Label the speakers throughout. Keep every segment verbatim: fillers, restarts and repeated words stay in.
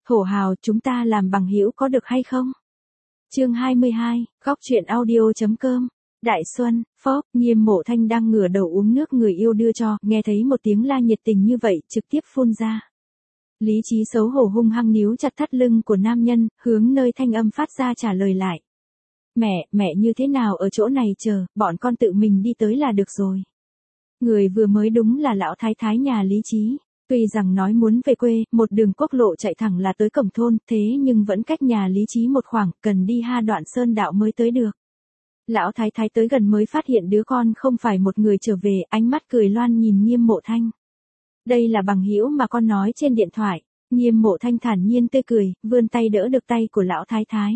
Speaker 1: Thổ hào, chúng ta làm bằng hữu có được hay không? Chương hai mươi hai, góc truyện audio.com. Đại Xuân, phốc, Nghiêm Mộ Thanh đang ngửa đầu uống nước người yêu đưa cho, nghe thấy một tiếng la nhiệt tình như vậy, trực tiếp phun ra. Lý trí xấu hổ hung hăng níu chặt thắt lưng của nam nhân, hướng nơi thanh âm phát ra trả lời lại. Mẹ, mẹ như thế nào ở chỗ này chờ, bọn con tự mình đi tới là được rồi. Người vừa mới đúng là lão thái thái nhà Lý trí. Tuy rằng nói muốn về quê, một đường quốc lộ chạy thẳng là tới cổng thôn, thế nhưng vẫn cách nhà Lý trí một khoảng, cần đi ha đoạn sơn đạo mới tới được. Lão thái thái tới gần mới phát hiện đứa con không phải một người trở về, ánh mắt cười loan nhìn Nghiêm Mộ Thanh. Đây là bằng hữu mà con nói trên điện thoại. Nghiêm Mộ Thanh thản nhiên tươi cười, vươn tay đỡ được tay của lão thái thái.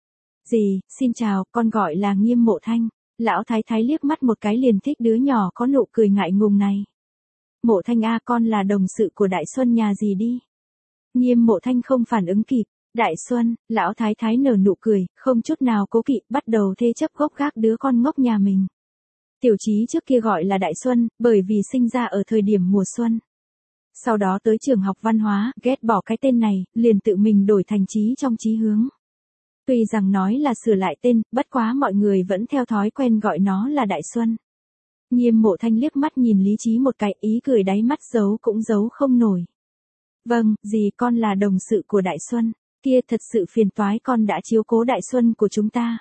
Speaker 1: Dì, xin chào, con gọi là Nghiêm Mộ Thanh. Lão thái thái liếc mắt một cái liền thích đứa nhỏ có nụ cười ngại ngùng này. Mộ Thanh a, con là đồng sự của Đại Xuân nhà gì đi. Nghiêm Mộ Thanh không phản ứng kịp. Đại Xuân, lão thái thái nở nụ cười, không chút nào cố kỵ, bắt đầu thê chấp gốc gác đứa con ngốc nhà mình. Tiểu Chí trước kia gọi là Đại Xuân, bởi vì sinh ra ở thời điểm mùa xuân. Sau đó tới trường học văn hóa, ghét bỏ cái tên này, liền tự mình đổi thành Chí trong chí hướng. Tuy rằng nói là sửa lại tên, bất quá mọi người vẫn theo thói quen gọi nó là Đại Xuân. Nghiêm Mộ Thanh liếc mắt nhìn Lý Trí một cái, ý cười đáy mắt giấu cũng giấu không nổi. Vâng, dì con là đồng sự của Đại Xuân, kia thật sự phiền toái con đã chiếu cố Đại Xuân của chúng ta.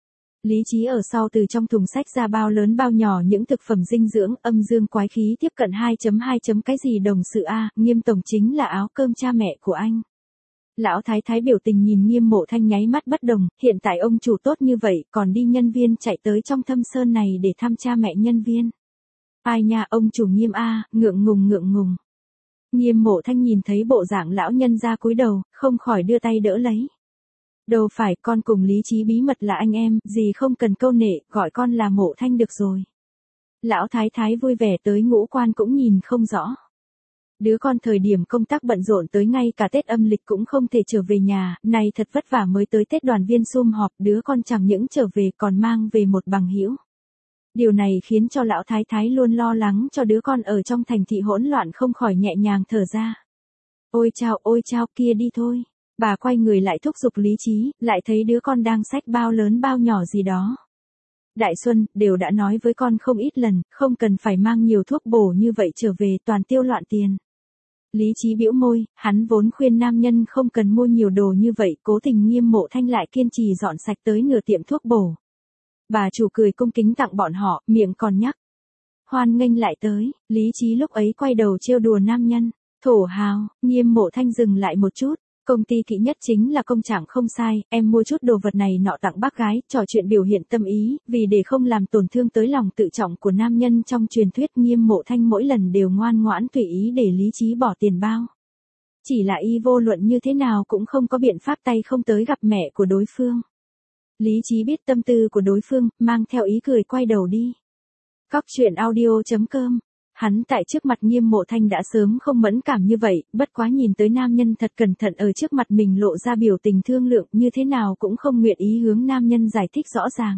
Speaker 1: Lý Trí ở sau từ trong thùng sách ra bao lớn bao nhỏ những thực phẩm dinh dưỡng, âm dương quái khí tiếp cận hai chấm hai. Cái gì đồng sự a, Nghiêm tổng chính là áo cơm cha mẹ của anh. Lão thái thái biểu tình nhìn Nghiêm Mộ Thanh nháy mắt bất đồng, hiện tại ông chủ tốt như vậy, còn đi nhân viên chạy tới trong thâm sơn này để thăm cha mẹ nhân viên. Ai nha, ông chủ Nghiêm a, ngượng ngùng ngượng ngùng. Nghiêm Mộ Thanh nhìn thấy bộ dạng lão nhân ra cúi đầu, không khỏi đưa tay đỡ lấy. Đâu phải, con cùng Lý Trí bí mật là anh em, gì không cần câu nệ, gọi con là Mộ Thanh được rồi. Lão thái thái vui vẻ tới ngũ quan cũng nhìn không rõ. Đứa con thời điểm công tác bận rộn tới ngay cả Tết âm lịch cũng không thể trở về nhà, này thật vất vả mới tới Tết đoàn viên sum họp, đứa con chẳng những trở về còn mang về một bằng hữu. Điều này khiến cho lão thái thái luôn lo lắng cho đứa con ở trong thành thị hỗn loạn không khỏi nhẹ nhàng thở ra. Ôi chao, ôi chao, kia đi thôi. Bà quay người lại thúc giục Lý Trí, lại thấy đứa con đang xách bao lớn bao nhỏ gì đó. Đại Xuân, đều đã nói với con không ít lần, không cần phải mang nhiều thuốc bổ như vậy trở về, toàn tiêu loạn tiền. Lý Trí bĩu môi, hắn vốn khuyên nam nhân không cần mua nhiều đồ như vậy, cố tình Nghiêm Mộ Thanh lại kiên trì dọn sạch tới nửa tiệm thuốc bổ. Bà chủ cười cung kính tặng bọn họ, miệng còn nhắc. Hoan nghênh lại tới, Lý Trí lúc ấy quay đầu trêu đùa nam nhân. Thổ hào, Nghiêm Mộ Thanh dừng lại một chút. Công ty kỹ nhất chính là công trạng không sai, em mua chút đồ vật này nọ tặng bác gái, trò chuyện biểu hiện tâm ý, vì để không làm tổn thương tới lòng tự trọng của nam nhân trong truyền thuyết Nghiêm Mộ Thanh mỗi lần đều ngoan ngoãn tùy ý để Lý Trí bỏ tiền bao. Chỉ là y vô luận như thế nào cũng không có biện pháp tay không tới gặp mẹ của đối phương. Lý Trí biết tâm tư của đối phương, mang theo ý cười quay đầu đi. Góc truyện audio.com. Hắn tại trước mặt Nghiêm Mộ Thanh đã sớm không mẫn cảm như vậy, bất quá nhìn tới nam nhân thật cẩn thận ở trước mặt mình lộ ra biểu tình thương lượng như thế nào cũng không nguyện ý hướng nam nhân giải thích rõ ràng.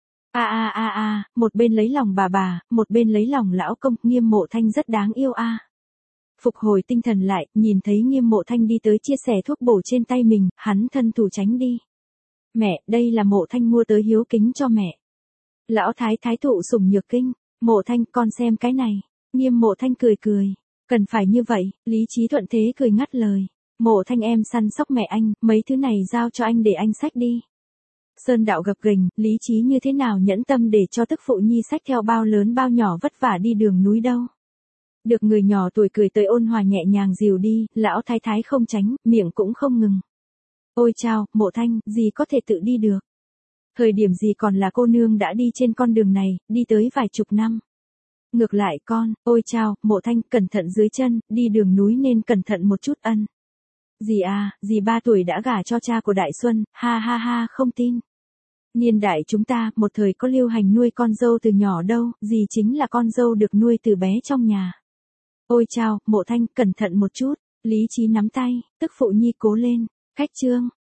Speaker 1: A a a a, một bên lấy lòng bà bà, một bên lấy lòng lão công, Nghiêm Mộ Thanh rất đáng yêu a. Phục hồi tinh thần lại, nhìn thấy Nghiêm Mộ Thanh đi tới chia sẻ thuốc bổ trên tay mình, hắn thân thủ tránh đi. Mẹ, đây là Mộ Thanh mua tới hiếu kính cho mẹ. Lão thái thái thụ sủng nhược kinh, Mộ Thanh con xem cái này. Nghiêm Mộ Thanh cười cười, cần phải như vậy, Lý Trí thuận thế cười ngắt lời. Mộ Thanh em săn sóc mẹ anh, mấy thứ này giao cho anh để anh xách đi. Sơn đạo gập ghềnh, Lý Trí như thế nào nhẫn tâm để cho tức phụ nhi xách theo bao lớn bao nhỏ vất vả đi đường núi đâu. Được người nhỏ tuổi cười tới ôn hòa nhẹ nhàng dìu đi, lão thái thái không tránh, miệng cũng không ngừng. Ôi chao, Mộ Thanh, gì có thể tự đi được. Thời điểm gì còn là cô nương đã đi trên con đường này, đi tới vài chục năm. Ngược lại con, ôi chao, Mộ Thanh, cẩn thận dưới chân, đi đường núi nên cẩn thận một chút ân. Dì à, dì ba tuổi đã gả cho cha của Đại Xuân, ha ha ha, không tin. Niên đại chúng ta, một thời có lưu hành nuôi con dâu từ nhỏ đâu, dì chính là con dâu được nuôi từ bé trong nhà. Ôi chao, Mộ Thanh, cẩn thận một chút, Lý Trí nắm tay, tức phụ nhi cố lên, cách chương.